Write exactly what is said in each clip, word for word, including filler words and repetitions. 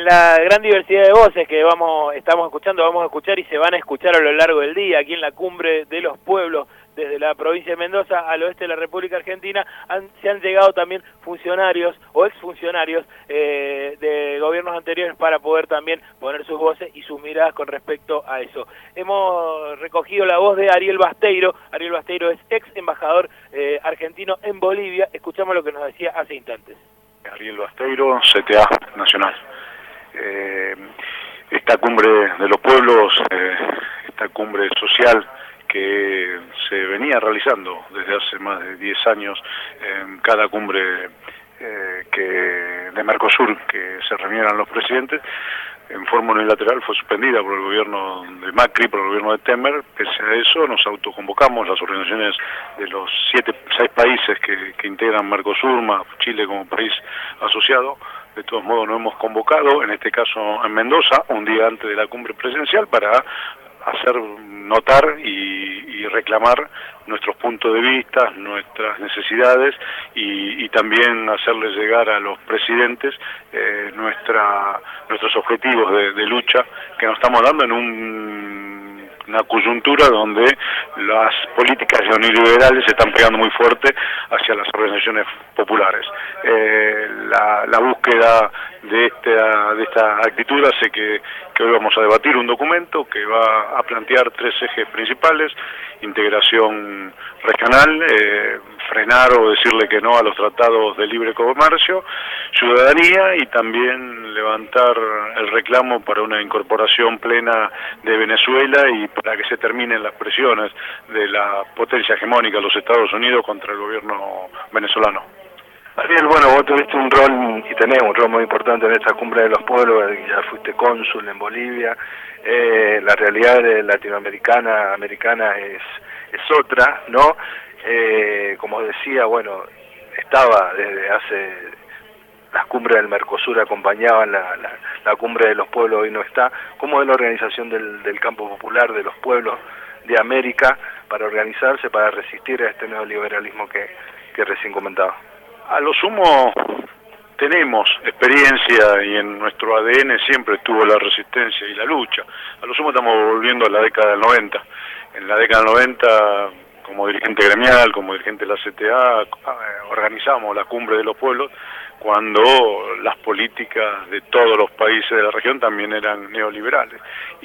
en la gran diversidad de voces que vamos, estamos escuchando, vamos a escuchar y se van a escuchar a lo largo del día, aquí en la Cumbre de los Pueblos, desde la provincia de Mendoza al oeste de la República Argentina, han, se han llegado también funcionarios o exfuncionarios eh, de gobiernos anteriores para poder también poner sus voces y sus miradas con respecto a eso. Hemos recogido la voz de Ariel Basteiro. Ariel Basteiro es ex embajador eh, argentino en Bolivia. Escuchamos lo que nos decía hace instantes. Ariel Basteiro, C T A Nacional. Eh, esta cumbre de los pueblos, eh, esta cumbre social que se venía realizando desde hace más de diez años en cada cumbre eh, que de Mercosur que se reunieran los presidentes, en forma unilateral fue suspendida por el gobierno de Macri, por el gobierno de Temer. Pese a eso, nos autoconvocamos, las organizaciones de los siete, seis países que, que integran Mercosur, más Chile como país asociado. De todos modos, nos hemos convocado, en este caso en Mendoza, un día antes de la cumbre presidencial, para hacer notar y, y reclamar nuestros puntos de vista, nuestras necesidades y, y también hacerles llegar a los presidentes eh, nuestra, nuestros objetivos de, de lucha que nos estamos dando en un, una coyuntura donde las políticas neoliberales se están pegando muy fuerte hacia las organizaciones populares. Eh, la, la búsqueda de esta, de esta actitud hace que, que hoy vamos a debatir un documento que va a plantear tres ejes principales: integración regional, eh, frenar o decirle que no a los tratados de libre comercio, ciudadanía y también levantar el reclamo para una incorporación plena de Venezuela y para que se terminen las presiones de la potencia hegemónica, los Estados Unidos, contra el gobierno venezolano. Ariel, bueno, vos tuviste un rol y tenés un rol muy importante en esta cumbre de los pueblos, ya fuiste cónsul en Bolivia. Eh, la realidad latinoamericana americana es, es otra, ¿no? Eh, como decía, bueno, estaba desde hace, las cumbres del Mercosur acompañaban la, la, la cumbre de los pueblos, hoy no está. ¿Cómo es la organización del, del campo popular, de los pueblos de América, para organizarse, para resistir a este neoliberalismo que, que recién comentaba? A lo sumo tenemos experiencia y en nuestro A D N siempre estuvo la resistencia y la lucha. A lo sumo estamos volviendo a la década del noventa. En la década del noventa, como dirigente gremial, como dirigente de la C T A, organizamos la Cumbre de los Pueblos cuando las políticas de todos los países de la región también eran neoliberales.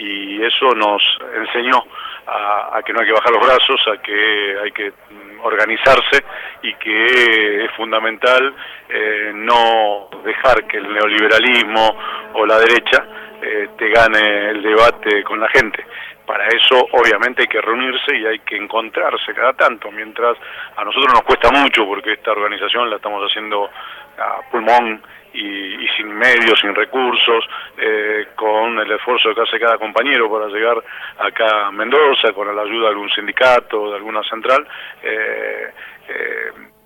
Y eso nos enseñó a, a que no hay que bajar los brazos, a que hay que organizarse y que es fundamental eh, no dejar que el neoliberalismo o la derecha eh, te gane el debate con la gente. Para eso obviamente hay que reunirse y hay que encontrarse cada tanto, mientras a nosotros nos cuesta mucho porque esta organización la estamos haciendo a pulmón y, y sin medios, sin recursos, eh, con el esfuerzo que hace cada compañero para llegar acá a Mendoza, con la ayuda de algún sindicato, de alguna central. Eh, eh,